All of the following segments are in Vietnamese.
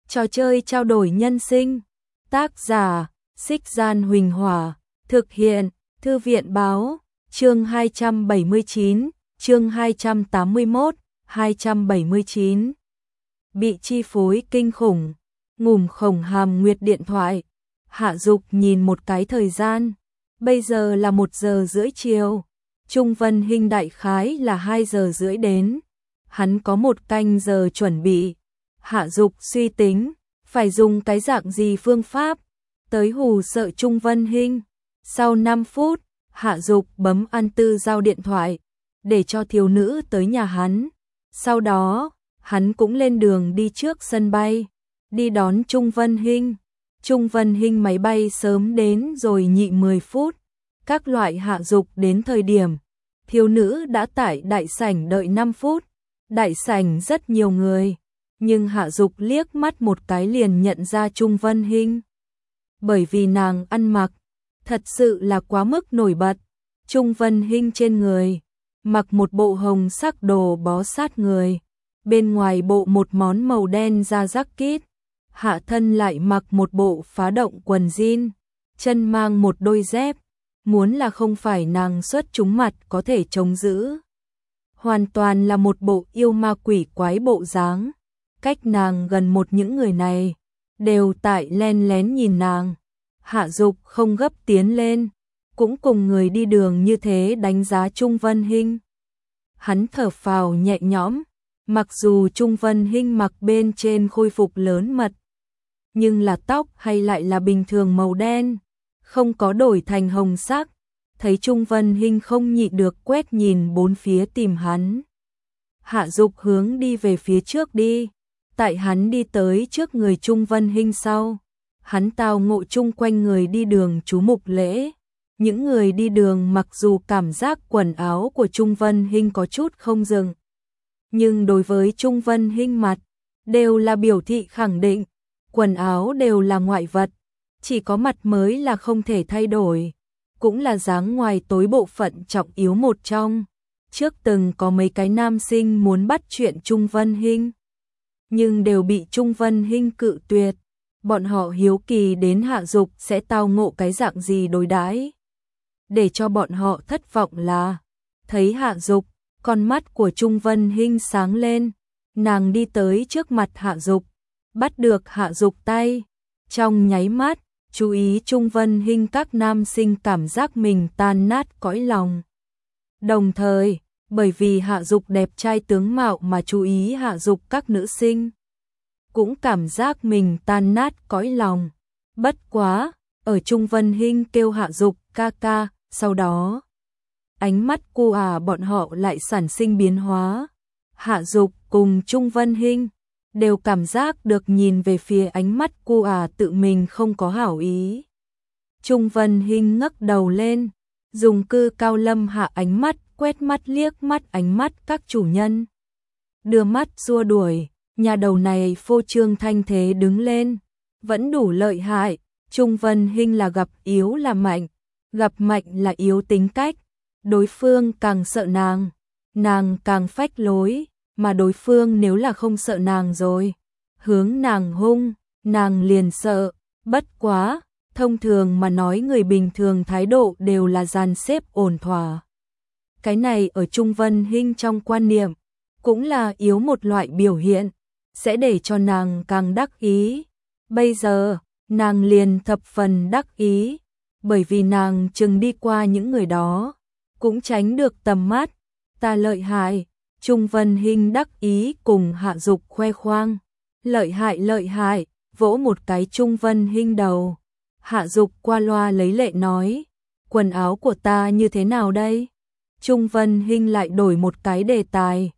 Trò chơi trao đổi nhân sinh. Tác giả: Xích Gian Huỳnh Hỏa. Thực hiện: Thư viện Báo. Chương 279, chương 281, 279. Bị chi phối kinh khủng. Ngủm Khổng Hàm Nguyệt điện thoại. Hạ Dục nhìn một cái thời gian. Bây giờ là 1 giờ rưỡi chiều. Trung Vân Hinh đại khái là 2 giờ rưỡi đến. Hắn có 1 canh giờ chuẩn bị. Hạ Dục suy tính, phải dùng cái dạng gì phương pháp tới hù sợ Trung Vân Hinh. Sau 5 phút, Hạ Dục bấm An Tư Giao điện thoại, để cho thiếu nữ tới nhà hắn. Sau đó, hắn cũng lên đường đi trước sân bay, đi đón Trung Vân Hinh. Trung Vân Hinh máy bay sớm đến rồi nhị 10 phút. Các loại Hạ Dục đến thời điểm, thiếu nữ đã tại đại sảnh đợi 5 phút. Đại sảnh rất nhiều người, nhưng Hạ Dục liếc mắt một cái liền nhận ra Trung Vân Hinh. Bởi vì nàng ăn mặc thật sự là quá mức nổi bật. Trung Vân Hinh trên người mặc một bộ hồng sắc đồ bó sát người, bên ngoài bộ một món màu đen da jacket, hạ thân lại mặc một bộ phá động quần jean, chân mang một đôi dép, muốn là không phải nàng xuất chúng mặt có thể chống giữ. Hoàn toàn là một bộ yêu ma quỷ quái bộ dáng. Cách nàng gần một những người này đều tại len lén nhìn nàng. Hạ Dục không gấp tiến lên, cũng cùng người đi đường như thế đánh giá Trung Vân Hinh. Hắn thở phào nhẹ nhõm, mặc dù Trung Vân Hinh mặc bên trên khôi phục lớn mật, nhưng là tóc hay lại là bình thường màu đen, không có đổi thành hồng sắc. Thấy Trung Vân Hinh không nhịn được quét nhìn bốn phía tìm hắn. Hạ Dục hướng đi về phía trước đi. Tại hắn đi tới trước người Trung Vân Hinh sau, hắn tao ngộ chung quanh người đi đường chú mục lễ. Những người đi đường mặc dù cảm giác quần áo của Trung Vân Hinh có chút không dừng, nhưng đối với Trung Vân Hinh mặt đều là biểu thị khẳng định, quần áo đều là ngoại vật, chỉ có mặt mới là không thể thay đổi, cũng là dáng ngoài tối bộ phận trọng yếu một trong. Trước từng có mấy cái nam sinh muốn bắt chuyện Trung Vân Hinh, nhưng đều bị Trung Vân Hinh cự tuyệt. Bọn họ hiếu kỳ đến Hạ Dục sẽ tao ngộ cái dạng gì đối đãi. Để cho bọn họ thất vọng là, thấy Hạ Dục, con mắt của Trung Vân Hinh sáng lên, nàng đi tới trước mặt Hạ Dục, bắt được Hạ Dục tay. Trong nháy mắt, chú ý Trung Vân Hinh các nam sinh cảm giác mình tan nát cõi lòng. Đồng thời, bởi vì Hạ Dục đẹp trai tướng mạo mà chú ý Hạ Dục các nữ sinh cũng cảm giác mình tan nát cõi lòng. Bất quá, ở Trung Vân Hinh kêu Hạ Dục ca ca, sau đó ánh mắt cu bọn họ lại sản sinh biến hóa. Hạ Dục cùng Trung Vân Hinh đều cảm giác được nhìn về phía ánh mắt cu tự mình không có hảo ý. Trung Vân Hinh ngẩng đầu lên, dùng cư cao lâm hạ ánh mắt quét mắt liếc mắt ánh mắt các chủ nhân, đưa mắt xua đuổi. Nhà đầu này phô trương thanh thế đứng lên, vẫn đủ lợi hại. Trung Vân Hinh là gặp yếu là mạnh, gặp mạnh là yếu tính cách. Đối phương càng sợ nàng càng phách lối, mà đối phương nếu là không sợ nàng rồi, hướng nàng hung, nàng liền sợ. Bất quá, thông thường mà nói người bình thường thái độ đều là dàn xếp ổn thỏa. Cái này ở Trung Vân Hinh trong quan niệm, cũng là yếu một loại biểu hiện, sẽ để cho nàng càng đắc ý. Bây giờ, nàng liền thập phần đắc ý, bởi vì nàng chừng đi qua những người đó, cũng tránh được tầm mắt. Ta lợi hại. Trung Vân Hinh đắc ý cùng Hạ Dục khoe khoang. Lợi hại, vỗ một cái Trung Vân Hinh đầu. Hạ Dục qua loa lấy lệ nói, quần áo của ta như thế nào đây? Trung Vân Hinh lại đổi một cái đề tài.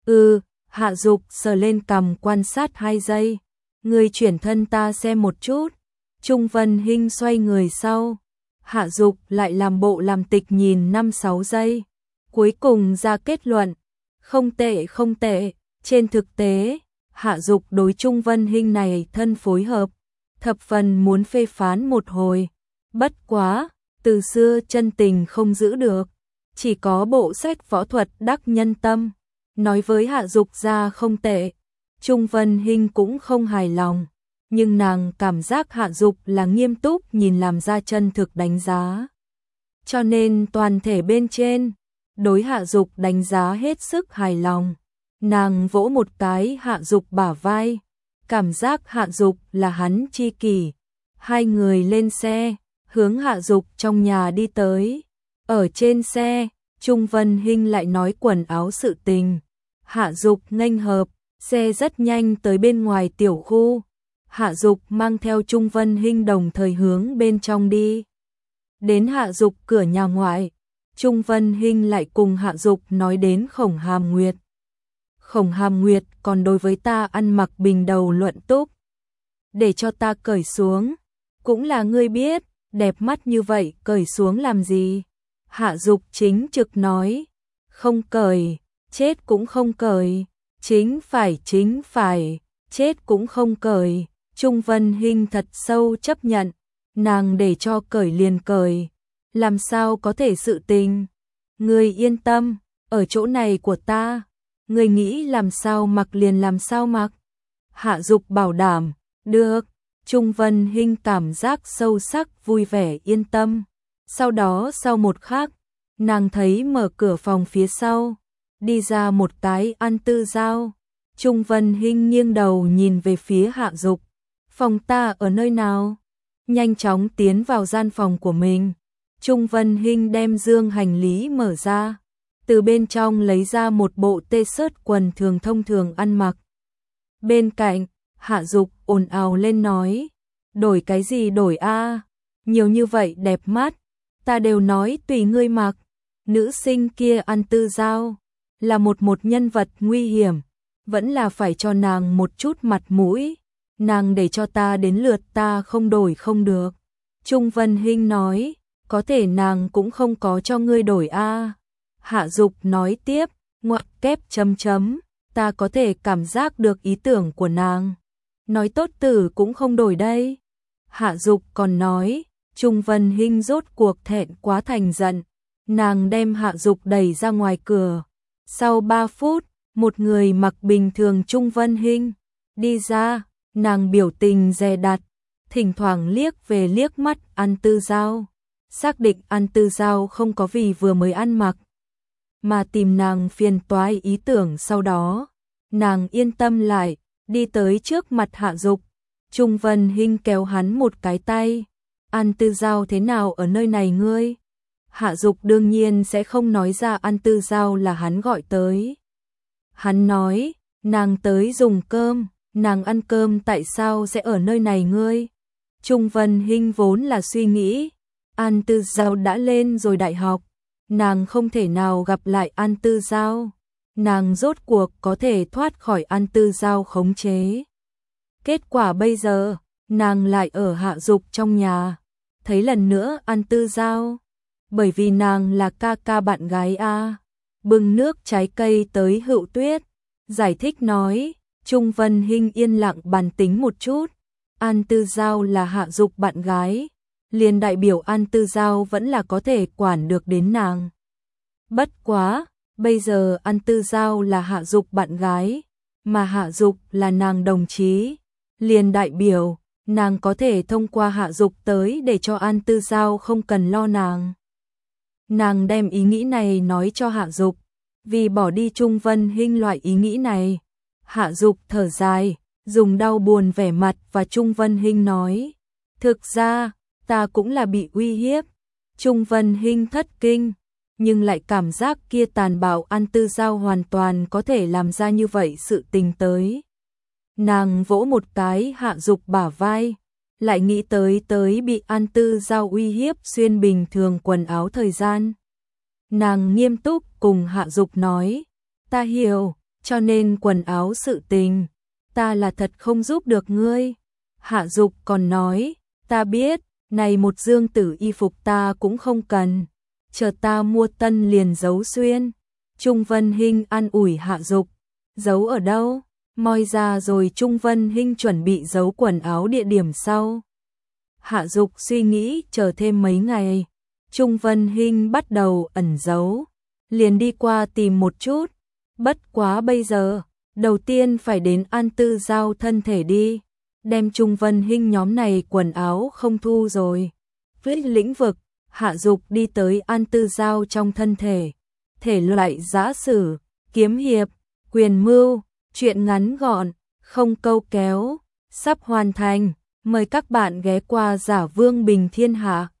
Hạ Dục sờ lên cằm quan sát 2 giây. Người chuyển thân ta xem một chút. Trung Vân Hinh xoay người sau. Hạ Dục lại làm bộ làm tịch nhìn 5-6 giây. Cuối cùng ra kết luận, không tệ. Trên thực tế, Hạ Dục đối Trung Vân Hinh này thân phối hợp, thập phần muốn phê phán một hồi. Bất quá, từ xưa chân tình không giữ được, chỉ có bộ sách võ thuật đắc nhân tâm. Nói với Hạ Dục ra không tệ, Trung Vân Hinh cũng không hài lòng. nhưng nàng cảm giác Hạ Dục là nghiêm túc nhìn làm ra chân thực đánh giá. Cho nên toàn thể bên trên, đối Hạ Dục đánh giá hết sức hài lòng. Nàng vỗ một cái Hạ Dục bả vai, cảm giác Hạ Dục là hắn tri kỷ. Hai người lên xe, hướng Hạ Dục trong nhà đi tới. Ở trên xe, Trung Vân Hinh lại nói quần áo sự tình. Hạ Dục nghênh hợp, xe rất nhanh tới bên ngoài tiểu khu. Hạ Dục mang theo Trung Vân Hinh đồng thời hướng bên trong đi. Đến Hạ Dục cửa nhà ngoại, Trung Vân Hinh lại cùng Hạ Dục nói đến Khổng Hàm Nguyệt. Khổng Hàm Nguyệt còn đối với ta ăn mặc bình đầu luận túc. Để cho ta cởi xuống, cũng là ngươi biết, đẹp mắt như vậy cởi xuống làm gì? Hạ Dục chính trực nói, không cởi, chết cũng không cởi, chính phải, chết cũng không cởi. Trung Vân Hinh thật sâu chấp nhận, nàng để cho cởi liền cởi, làm sao có thể sự tình. Ngươi yên tâm, ở chỗ này của ta, ngươi nghĩ làm sao mặc liền làm sao mặc. Hạ Dục bảo đảm, được. Trung Vân Hinh cảm giác sâu sắc vui vẻ yên tâm. Sau đó sau một khắc, nàng thấy mở cửa phòng phía sau, đi ra một cái An Tư Giao. Trung Vân Hinh nghiêng đầu nhìn về phía Hạ Dục. Phòng ta ở nơi nào? Nhanh chóng tiến vào gian phòng của mình. Trung Vân Hinh đem dương hành lý mở ra, từ bên trong lấy ra một bộ t-shirt quần thường thông thường ăn mặc. Bên cạnh, Hạ Dục ồn ào lên nói, đổi cái gì đổi a? Nhiều như vậy đẹp mắt, ta đều nói tùy ngươi mặc. Nữ sinh kia An Tư Giao là một nhân vật nguy hiểm, vẫn là phải cho nàng một chút mặt mũi. Nàng để cho ta đến lượt ta không đổi không được. Trung Vân Hinh nói, có thể nàng cũng không có cho ngươi đổi a. Hạ Dục nói tiếp, ngoặc kép chấm chấm, ta có thể cảm giác được ý tưởng của nàng. Nói tốt tử cũng không đổi đây. Hạ Dục còn nói, Trung Vân Hinh rốt cuộc thẹn quá thành giận. Nàng đem Hạ Dục đẩy ra ngoài cửa. Sau 3 phút, một người mặc bình thường Trung Vân Hinh đi ra, nàng biểu tình dè dặt, thỉnh thoảng liếc về liếc mắt An Tư Giao. Xác định An Tư Giao không có vì vừa mới ăn mặc mà tìm nàng phiền toái ý tưởng, sau đó nàng yên tâm lại, đi tới trước mặt Hạ Dục. Trung Vân Hinh kéo hắn một cái tay. An Tư Giao thế nào ở nơi này ngươi? Hạ Dục đương nhiên sẽ không nói ra An Tư Giao là hắn gọi tới. Hắn nói, nàng tới dùng cơm, nàng ăn cơm tại sao sẽ ở nơi này ngươi? Trung Vân Hinh vốn là suy nghĩ, An Tư Giao đã lên rồi đại học, nàng không thể nào gặp lại An Tư Giao. Nàng rốt cuộc có thể thoát khỏi An Tư Giao khống chế. Kết quả bây giờ, nàng lại ở Hạ Dục trong nhà, thấy lần nữa An Tư Giao. Bởi vì nàng là ca ca bạn gái a. Bưng nước trái cây tới Hữu Tuyết, giải thích nói. Trung Vân Hinh yên lặng bàn tính một chút. An Tư Giao là Hạ Dục bạn gái, liền đại biểu An Tư Giao vẫn là có thể quản được đến nàng. Bất quá, bây giờ An Tư Giao là Hạ Dục bạn gái, mà Hạ Dục là nàng đồng chí, liền đại biểu nàng có thể thông qua Hạ Dục tới để cho An Tư Giao không cần lo nàng. Nàng đem ý nghĩ này nói cho Hạ Dục, vì bỏ đi Trung Vân Hinh loại ý nghĩ này. Hạ Dục thở dài, dùng đau buồn vẻ mặt và Trung Vân Hinh nói, thực ra, ta cũng là bị uy hiếp. Trung Vân Hinh thất kinh, nhưng lại cảm giác kia tàn bạo An Tư Giao hoàn toàn có thể làm ra như vậy sự tình tới. Nàng vỗ một cái Hạ Dục bả vai, lại nghĩ tới bị An Tư Giao uy hiếp xuyên bình thường quần áo thời gian. Nàng nghiêm túc cùng Hạ Dục nói, ta hiểu, cho nên quần áo sự tình, ta là thật không giúp được ngươi. Hạ Dục còn nói, ta biết, này một dương tử y phục ta cũng không cần, chờ ta mua tân liền giấu xuyên. Trung Vân Hinh an ủi Hạ Dục, giấu ở đâu? Moi ra rồi. Trung Vân Hinh chuẩn bị giấu quần áo địa điểm sau. Hạ Dục suy nghĩ chờ thêm mấy ngày. Trung Vân Hinh bắt đầu ẩn giấu, liền đi qua tìm một chút. Bất quá bây giờ, đầu tiên phải đến An Tư Giao thân thể đi. đem Trung Vân Hinh nhóm này quần áo không thu rồi. Với lĩnh vực, Hạ Dục đi tới An Tư Giao trong thân thể. Thể loại giã sử, kiếm hiệp, quyền mưu, truyện ngắn gọn, không câu kéo, sắp hoàn thành. Mời các bạn ghé qua Giả Vương Bình Thiên Hạ.